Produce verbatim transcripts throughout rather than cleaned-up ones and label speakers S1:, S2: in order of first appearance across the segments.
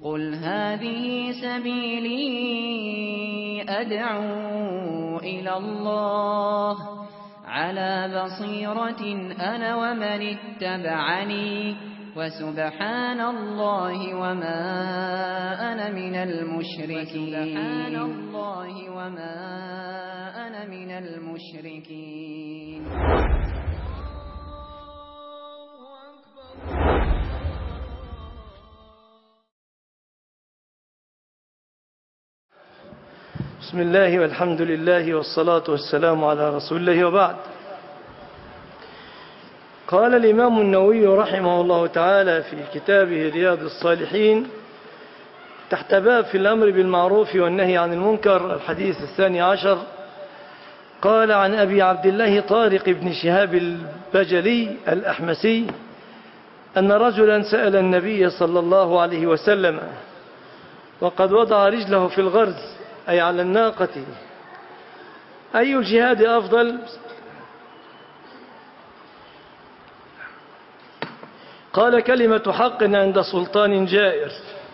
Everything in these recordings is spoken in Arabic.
S1: قل هذه سبيلي أدعو إلى الله على بصيرة أنا ومن اتبعني وسبحان الله وما أنا من المشركين سبحان الله وما أنا من المشركين.
S2: بسم الله والحمد لله والصلاة والسلام على رسول الله وبعد. قال الإمام النووي رحمه الله تعالى في كتابه رياض الصالحين تحت باب في الأمر بالمعروف والنهي عن المنكر الحديث الثاني عشر، قال عن أبي عبد الله طارق بن شهاب البجلي الأحمسي أن رجلا سأل النبي صلى الله عليه وسلم وقد وضع رجله في الغرز أي على الناقة: أي الجهاد أفضل؟ قال: كلمة حق عند سلطان جائر.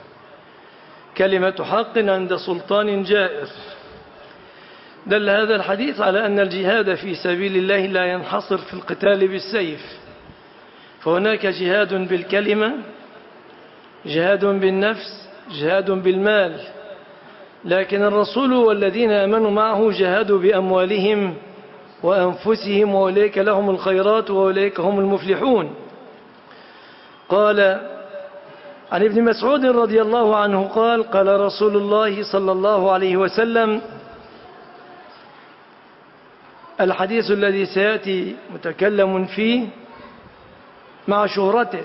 S2: كلمة حق عند سلطان جائر. دل هذا الحديث على أن الجهاد في سبيل الله لا ينحصر في القتال بالسيف، فهناك جهاد بالكلمة، جهاد بالنفس، جهاد بالمال، لكن الرسول والذين آمنوا معه جاهدوا بأموالهم وأنفسهم، وأولئك لهم الخيرات وأولئك هم المفلحون. قال عن ابن مسعود رضي الله عنه قال: قال رسول الله صلى الله عليه وسلم، الحديث الذي سيأتي متكلم فيه مع شهرته: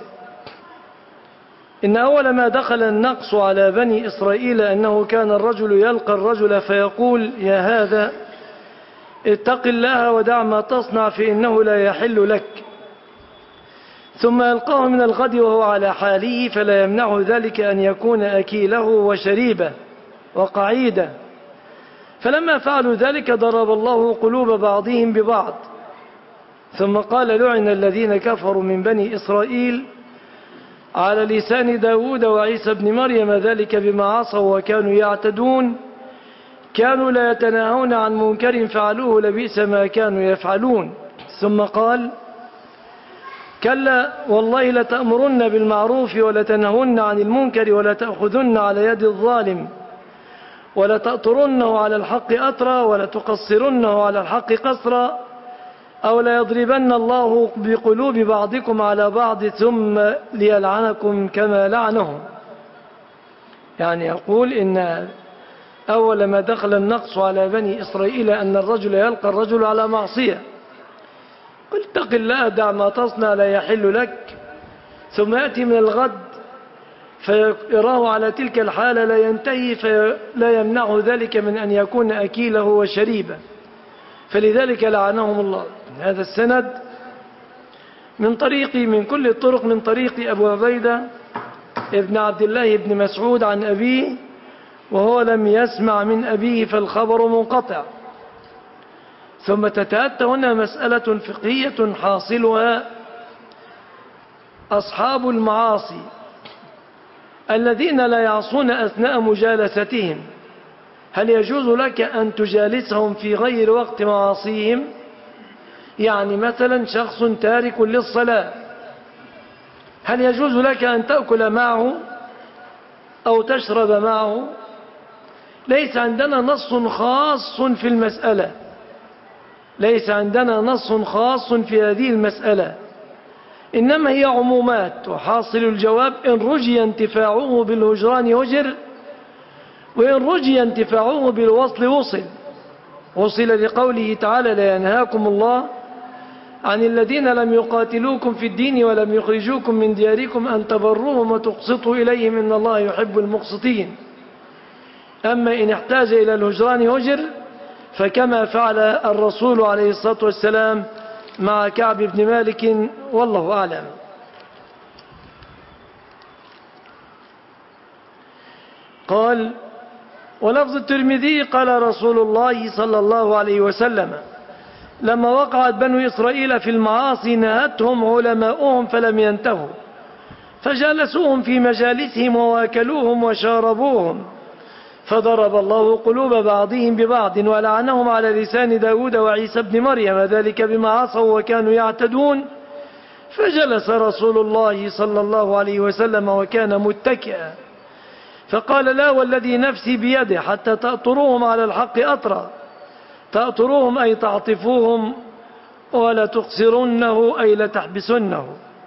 S2: إن أول ما دخل النقص على بني إسرائيل أنه كان الرجل يلقى الرجل فيقول: يا هذا اتق الله ودع ما تصنع فإنه لا يحل لك، ثم يلقاه من الغد وهو على حاله فلا يمنعه ذلك أن يكون أكيله وشريبه وقعيده، فلما فعلوا ذلك ضرب الله قلوب بعضهم ببعض، ثم قال: لعن الذين كفروا من بني إسرائيل على لسان داود وعيسى بن مريم، ذلك بما عصوا وكانوا يعتدون، كانوا لا يتناهون عن منكر فعلوه لبئس ما كانوا يفعلون. ثم قال: كلا والله لتأمرن بالمعروف ولتنهون عن المنكر ولتأخذن على يد الظالم ولتأطرنه على الحق أطرا ولتقصرنه على الحق قصرا، أو ليضربن الله بقلوب بعضكم على بعض ثم ليلعنكم كما لعنهم. يعني يقول إن أول ما دخل النقص على بني إسرائيل أن الرجل يلقى الرجل على معصية، قل اتق الله دع ما تصنع لا يحل لك، ثم يأتي من الغد فيراه على تلك الحالة لا ينتهي فلا يمنعه ذلك من أن يكون أكيله وشريبه، فلذلك لعنهم الله. هذا السند من طريق من كل الطرق من طريق أبو عبيدة ابن عبد الله بن مسعود عن أبيه، وهو لم يسمع من أبيه فالخبر منقطع. ثم تتأتى هنا مسألة فقهية حاصلها: أصحاب المعاصي الذين لا يعصون أثناء مجالستهم، هل يجوز لك أن تجالسهم في غير وقت معاصيهم؟ يعني مثلا شخص تارك للصلاة، هل يجوز لك أن تأكل معه أو تشرب معه؟ ليس عندنا نص خاص في المسألة، ليس عندنا نص خاص في هذه المسألة، إنما هي عمومات. وحاصل الجواب: إن رجي انتفاعه بالهجران هجر، وإن رجي انتفاعه بالوصل وصل. وصل لقوله تعالى: لا ينهاكم الله عن الذين لم يقاتلوكم في الدين ولم يخرجوكم من دياركم أن تبروهم وتقسطوا إليهم إن الله يحب المقسطين. أما إن احتاج إلى الهجران هجر، فكما فعل الرسول عليه الصلاة والسلام مع كعب بن مالك، والله أعلم. قال: ولفظ الترمذي قال رسول الله صلى الله عليه وسلم: لما وقعت بنو إسرائيل في المعاصي نهتهم علماؤهم فلم ينتهوا، فجالسوهم في مجالسهم وواكلوهم وشاربوهم، فضرب الله قلوب بعضهم ببعض ولعنهم على لسان داود وعيسى بن مريم، ذلك بما عصوا وكانوا يعتدون. فجلس رسول الله صلى الله عليه وسلم وكان متكئا، فقال: لا والذي نفسي بيده حتى تأطروهم على الحق أطرا. تأطروهم أي تعطفوهم، ولا تقصرنه أي لتحبسنه.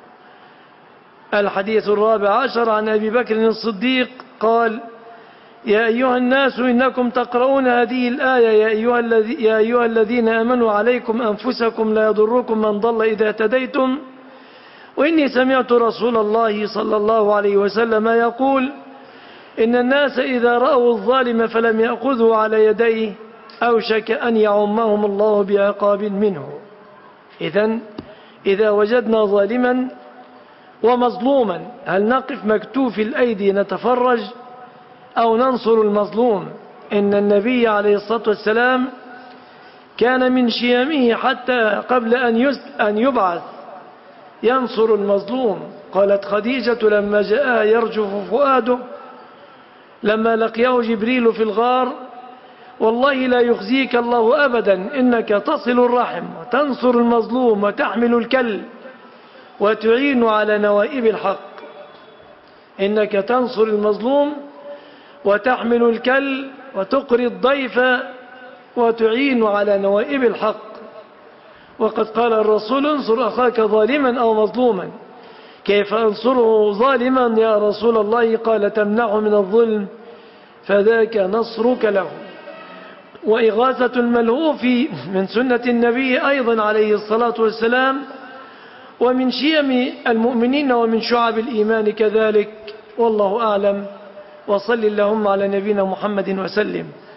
S2: الحديث الرابع عشر عن أبي بكر الصديق قال: يا أيها الناس إنكم تقرؤون هذه الآية يا أيها, الذي يا أيها الذين آمنوا عليكم أنفسكم لا يضركم من ضل إذا اهتديتم، وإني سمعت رسول الله صلى الله عليه وسلم يقول: إن الناس إذا رأوا الظالم فلم يأخذوا على يديه أوشك أن يعمهم الله بعقاب منه. إذن إذا وجدنا ظالما ومظلوما هل نقف مكتوف الأيدي نتفرج أو ننصر المظلوم؟ إن النبي عليه الصلاة والسلام كان من شيمه حتى قبل أن يبعث ينصر المظلوم. قالت خديجة لما جاء يرجف فؤاده لما لقيه جبريل في الغار: والله لا يخزيك الله أبدا، إنك تصل الرحم وتنصر المظلوم وتحمل الكل وتعين على نوائب الحق. إنك تنصر المظلوم وتحمل الكل وتقري الضيف وتعين على نوائب الحق. وقد قال الرسول: انصر أخاك ظالما أو مظلوما. كيف أنصره ظالما يا رسول الله؟ قال: تمنعه من الظلم فذاك نصرك له. وإغاثة الملهوف من سنة النبي أيضا عليه الصلاة والسلام، ومن شيم المؤمنين ومن شعب الإيمان كذلك. والله أعلم، وصل اللهم على نبينا محمد وسلم.